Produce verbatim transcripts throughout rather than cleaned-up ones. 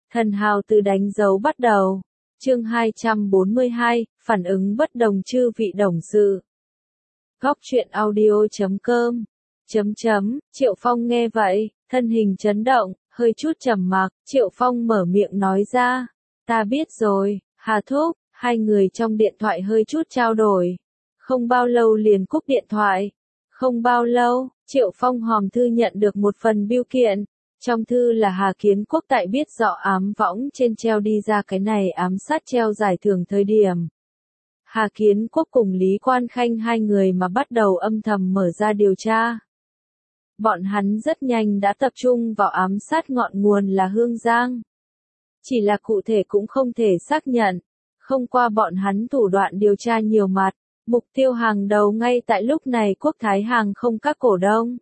Thần hào từ đánh dấu bắt đầu. Chương hai trăm bốn mươi hai, phản ứng bất đồng chư vị đồng sự. Góc truyện audio chấm com. Chấm chấm, Triệu Phong nghe vậy, thân hình chấn động, hơi chút trầm mặc, Triệu Phong mở miệng nói ra. Ta biết rồi, Hà Thúc, hai người trong điện thoại hơi chút trao đổi. Không bao lâu liền cúp điện thoại. Không bao lâu, Triệu Phong hòm thư nhận được một phần bưu kiện. Trong thư là Hà Kiến Quốc tại biết rõ ám võng trên treo đi ra cái này ám sát treo giải thưởng thời điểm. Hà Kiến Quốc cùng Lý Quan Khanh hai người mà bắt đầu âm thầm mở ra điều tra. Bọn hắn rất nhanh đã tập trung vào ám sát ngọn nguồn là Hương Giang. Chỉ là cụ thể cũng không thể xác nhận. Không qua bọn hắn thủ đoạn điều tra nhiều mặt, mục tiêu hàng đầu ngay tại lúc này Quốc Thái Hàng không các cổ đông.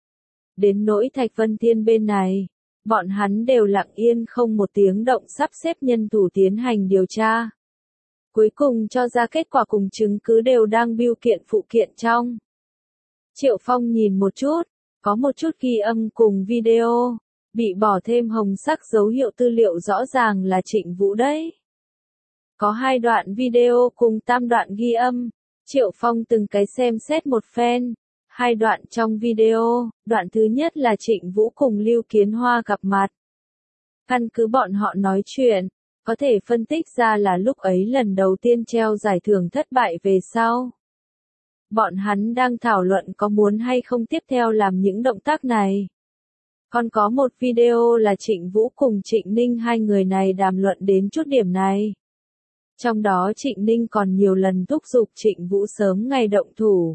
Đến nỗi Thạch Vân Thiên bên này, bọn hắn đều lặng yên không một tiếng động sắp xếp nhân thủ tiến hành điều tra. Cuối cùng cho ra kết quả cùng chứng cứ đều đang bưu kiện phụ kiện trong. Triệu Phong nhìn một chút, có một chút ghi âm cùng video, bị bỏ thêm hồng sắc dấu hiệu tư liệu rõ ràng là Trịnh Vũ đấy. Có hai đoạn video cùng tam đoạn ghi âm, Triệu Phong từng cái xem xét một phen. Hai đoạn trong video, đoạn thứ nhất là Trịnh Vũ cùng Lưu Kiến Hoa gặp mặt. Căn cứ bọn họ nói chuyện, có thể phân tích ra là lúc ấy lần đầu tiên treo giải thưởng thất bại về sau. Bọn hắn đang thảo luận có muốn hay không tiếp theo làm những động tác này. Còn có một video là Trịnh Vũ cùng Trịnh Ninh hai người này đàm luận đến chút điểm này. Trong đó Trịnh Ninh còn nhiều lần thúc giục Trịnh Vũ sớm ngày động thủ.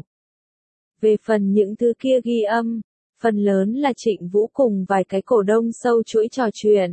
Về phần những thứ kia ghi âm, phần lớn là Trịnh Vũ cùng vài cái cổ đông sâu chuỗi trò chuyện.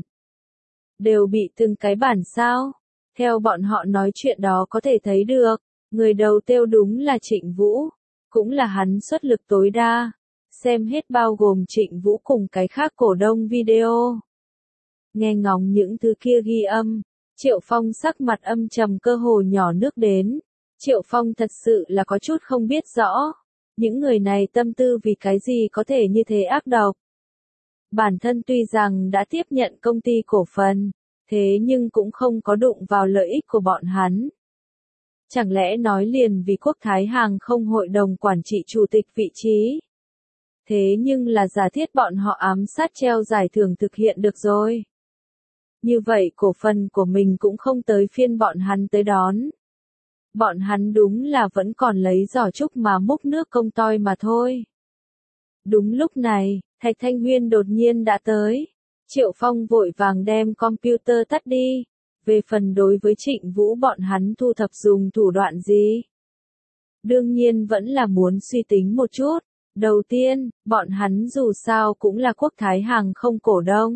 Đều bị từng cái bản sao. Theo bọn họ nói chuyện đó có thể thấy được, người đầu tiêu đúng là Trịnh Vũ, cũng là hắn xuất lực tối đa. Xem hết bao gồm Trịnh Vũ cùng cái khác cổ đông video. Nghe ngóng những thứ kia ghi âm, Triệu Phong sắc mặt âm trầm cơ hồ nhỏ nước đến. Triệu Phong thật sự là có chút không biết rõ. Những người này tâm tư vì cái gì có thể như thế ác độc. Bản thân tuy rằng đã tiếp nhận công ty cổ phần, thế nhưng cũng không có đụng vào lợi ích của bọn hắn. Chẳng lẽ nói liền vì Quốc Thái Hàng không hội đồng quản trị chủ tịch vị trí. Thế nhưng là giả thiết bọn họ ám sát treo giải thưởng thực hiện được rồi. Như vậy cổ phần của mình cũng không tới phiên bọn hắn tới đón. Bọn hắn đúng là vẫn còn lấy giỏ trúc mà múc nước công toi mà thôi. Đúng lúc này, Thạch Thanh Huyên đột nhiên đã tới. Triệu Phong vội vàng đem computer tắt đi. Về phần đối với Trịnh Vũ bọn hắn thu thập dùng thủ đoạn gì? Đương nhiên vẫn là muốn suy tính một chút. Đầu tiên, bọn hắn dù sao cũng là Quốc Thái Hàng không cổ đông.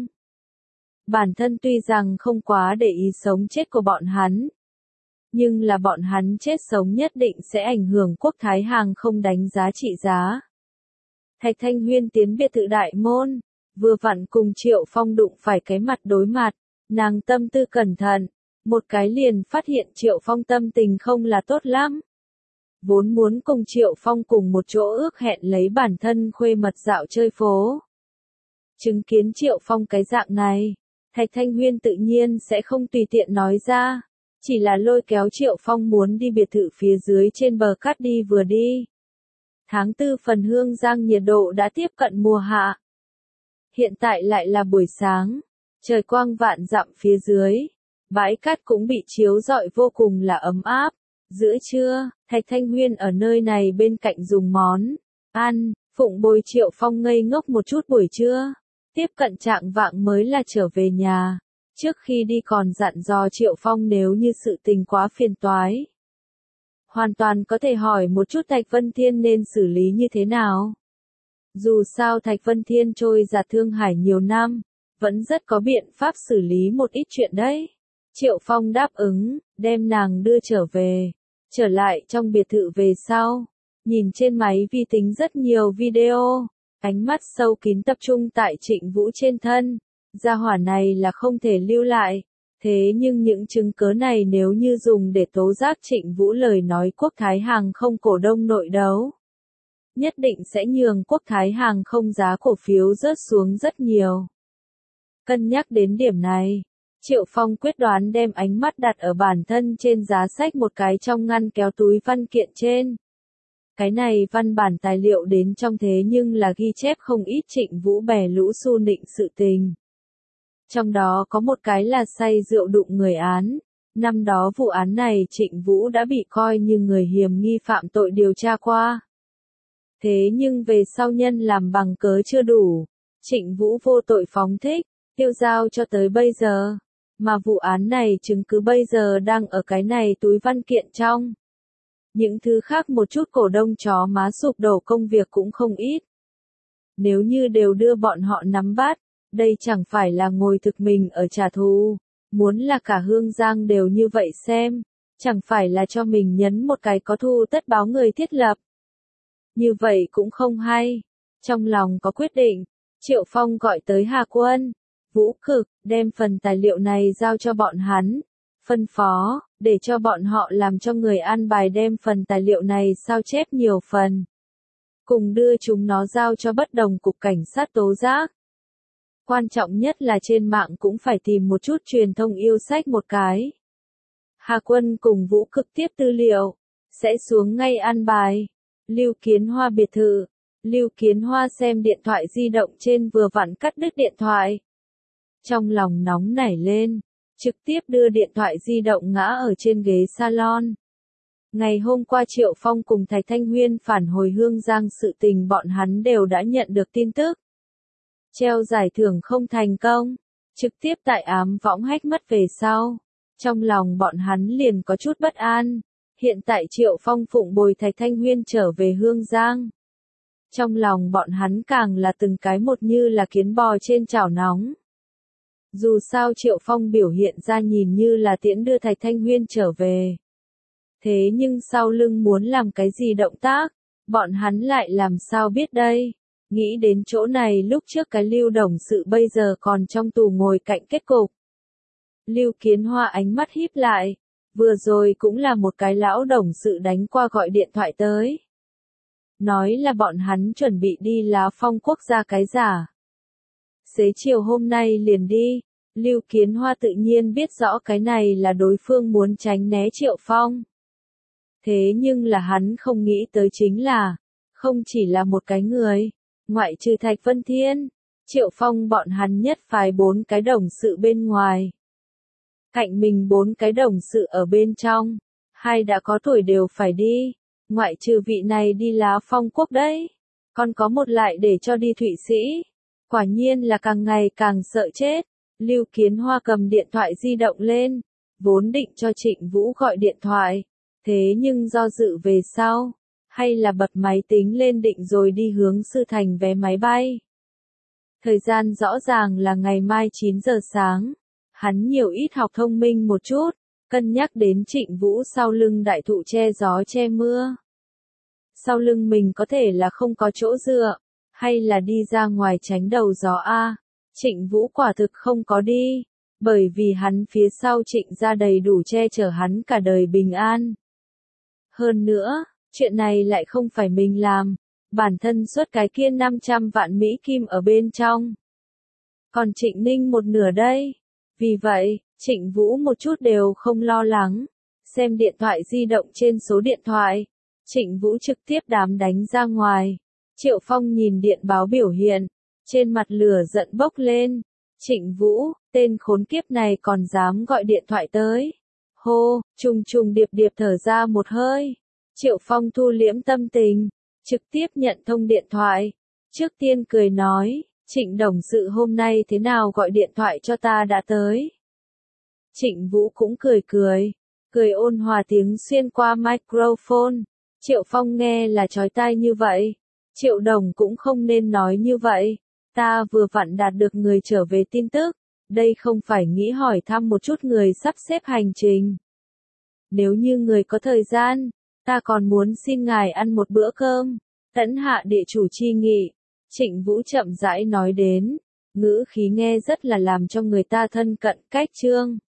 Bản thân tuy rằng không quá để ý sống chết của bọn hắn. Nhưng là bọn hắn chết sống nhất định sẽ ảnh hưởng Quốc Thái Hàng không đánh giá trị giá. Thạch Thanh Huyên tiến biệt thự đại môn, vừa vặn cùng Triệu Phong đụng phải cái mặt đối mặt, nàng tâm tư cẩn thận, một cái liền phát hiện Triệu Phong tâm tình không là tốt lắm. Vốn muốn cùng Triệu Phong cùng một chỗ ước hẹn lấy bản thân khuê mật dạo chơi phố. Chứng kiến Triệu Phong cái dạng này, Thạch Thanh Huyên tự nhiên sẽ không tùy tiện nói ra. Chỉ là lôi kéo Triệu Phong muốn đi biệt thự phía dưới trên bờ cát đi vừa đi. Tháng tư phần Hương Giang nhiệt độ đã tiếp cận mùa hạ. Hiện tại lại là buổi sáng, trời quang vạn dặm phía dưới, bãi cát cũng bị chiếu rọi vô cùng là ấm áp. Giữa trưa, Thạch Thanh Huyên ở nơi này bên cạnh dùng món ăn, phụng bồi Triệu Phong ngây ngốc một chút buổi trưa. Tiếp cận trạng vạng mới là trở về nhà. Trước khi đi còn dặn dò Triệu Phong nếu như sự tình quá phiền toái. Hoàn toàn có thể hỏi một chút Thạch Vân Thiên nên xử lý như thế nào. Dù sao Thạch Vân Thiên trôi giạt Thương Hải nhiều năm, vẫn rất có biện pháp xử lý một ít chuyện đấy. Triệu Phong đáp ứng, đem nàng đưa trở về. Trở lại trong biệt thự về sau, nhìn trên máy vi tính rất nhiều video, ánh mắt sâu kín tập trung tại Trịnh Vũ trên thân. Gia hỏa này là không thể lưu lại, thế nhưng những chứng cứ này nếu như dùng để tố giác Trịnh Vũ lời nói Quốc Thái Hàng không cổ đông nội đấu, nhất định sẽ nhường Quốc Thái Hàng không giá cổ phiếu rớt xuống rất nhiều. Cân nhắc đến điểm này, Triệu Phong quyết đoán đem ánh mắt đặt ở bản thân trên giá sách một cái trong ngăn kéo túi văn kiện trên. Cái này văn bản tài liệu đến trong thế nhưng là ghi chép không ít Trịnh Vũ bè lũ su nịnh sự tình. Trong đó có một cái là say rượu đụng người án. Năm đó vụ án này Trịnh Vũ đã bị coi như người hiểm nghi phạm tội điều tra qua. Thế nhưng về sau nhân làm bằng cớ chưa đủ, Trịnh Vũ vô tội phóng thích, tiêu giao cho tới bây giờ. Mà vụ án này chứng cứ bây giờ đang ở cái này túi văn kiện trong. Những thứ khác một chút cổ đông chó má sụp đổ công việc cũng không ít. Nếu như đều đưa bọn họ nắm bắt, đây chẳng phải là ngồi thực mình ở trả thù. Muốn là cả Hương Giang đều như vậy xem, chẳng phải là cho mình nhấn một cái có thu tất báo người thiết lập. Như vậy cũng không hay. Trong lòng có quyết định, Triệu Phong gọi tới Hà Quân, Vũ Cực, đem phần tài liệu này giao cho bọn hắn, phân phó, để cho bọn họ làm cho người an bài đem phần tài liệu này sao chép nhiều phần. Cùng đưa chúng nó giao cho bất đồng cục cảnh sát tố giác. Quan trọng nhất là trên mạng cũng phải tìm một chút truyền thông yêu sách một cái. Hà Quân cùng Vũ Cực tiếp tư liệu, sẽ xuống ngay an bài. Lưu Kiến Hoa biệt thự, Lưu Kiến Hoa xem điện thoại di động trên vừa vặn cắt đứt điện thoại. Trong lòng nóng nảy lên, trực tiếp đưa điện thoại di động ngã ở trên ghế salon. Ngày hôm qua Triệu Phong cùng Thạch Thanh Huyên phản hồi Hương Giang sự tình bọn hắn đều đã nhận được tin tức. Treo giải thưởng không thành công, trực tiếp tại ám võng hách mất về sau. Trong lòng bọn hắn liền có chút bất an. Hiện tại Triệu Phong phụng bồi Thạch Thanh Huyên trở về Hương Giang. Trong lòng bọn hắn càng là từng cái một như là kiến bò trên chảo nóng. Dù sao Triệu Phong biểu hiện ra nhìn như là tiễn đưa Thạch Thanh Huyên trở về. Thế nhưng sau lưng muốn làm cái gì động tác, bọn hắn lại làm sao biết đây. Nghĩ đến chỗ này lúc trước cái Lưu đồng sự bây giờ còn trong tù ngồi cạnh kết cục. Lưu Kiến Hoa ánh mắt híp lại. Vừa rồi cũng là một cái lão đồng sự đánh qua gọi điện thoại tới. Nói là bọn hắn chuẩn bị đi Lá Phong quốc gia cái giả. Xế chiều hôm nay liền đi, Lưu Kiến Hoa tự nhiên biết rõ cái này là đối phương muốn tránh né Triệu Phong. Thế nhưng là hắn không nghĩ tới chính là, không chỉ là một cái người, ngoại trừ Thạch Vân Thiên, Triệu Phong bọn hắn nhất phái bốn cái đồng sự bên ngoài. Cạnh mình bốn cái đồng sự ở bên trong, hai đã có tuổi đều phải đi, ngoại trừ vị này đi Lá Phong quốc đấy, còn có một lại để cho đi Thụy Sĩ. Quả nhiên là càng ngày càng sợ chết. Lưu Kiến Hoa cầm điện thoại di động lên, vốn định cho Trịnh Vũ gọi điện thoại, thế nhưng do dự về sau, hay là bật máy tính lên định rồi đi hướng Sư Thành vé máy bay. Thời gian rõ ràng là ngày mai chín giờ sáng. Hắn nhiều ít học thông minh một chút, cân nhắc đến Trịnh Vũ sau lưng đại thụ che gió che mưa. Sau lưng mình có thể là không có chỗ dựa, hay là đi ra ngoài tránh đầu gió a. Trịnh Vũ quả thực không có đi, bởi vì hắn phía sau Trịnh ra đầy đủ che chở hắn cả đời bình an. Hơn nữa, chuyện này lại không phải mình làm, bản thân xuất cái kia năm trăm vạn Mỹ Kim ở bên trong. Còn Trịnh Ninh một nửa đây. Vì vậy, Trịnh Vũ một chút đều không lo lắng. Xem điện thoại di động trên số điện thoại. Trịnh Vũ trực tiếp đám đánh ra ngoài. Triệu Phong nhìn điện báo biểu hiện. Trên mặt lửa giận bốc lên. Trịnh Vũ, tên khốn kiếp này còn dám gọi điện thoại tới. Hô, trùng trùng điệp điệp thở ra một hơi. Triệu Phong thu liễm tâm tình. Trực tiếp nhận thông điện thoại. Trước tiên cười nói. Trịnh đồng sự hôm nay thế nào gọi điện thoại cho ta đã tới. Trịnh Vũ cũng cười cười, cười ôn hòa tiếng xuyên qua microphone. Triệu Phong nghe là chói tai như vậy. Triệu đồng cũng không nên nói như vậy. Ta vừa vặn đạt được người trở về tin tức. Đây không phải nghĩ hỏi thăm một chút người sắp xếp hành trình. Nếu như người có thời gian, ta còn muốn xin ngài ăn một bữa cơm. Tẫn hạ địa chủ chi nghị. Trịnh Vũ chậm rãi nói đến, ngữ khí nghe rất là làm cho người ta thân cận cách trương.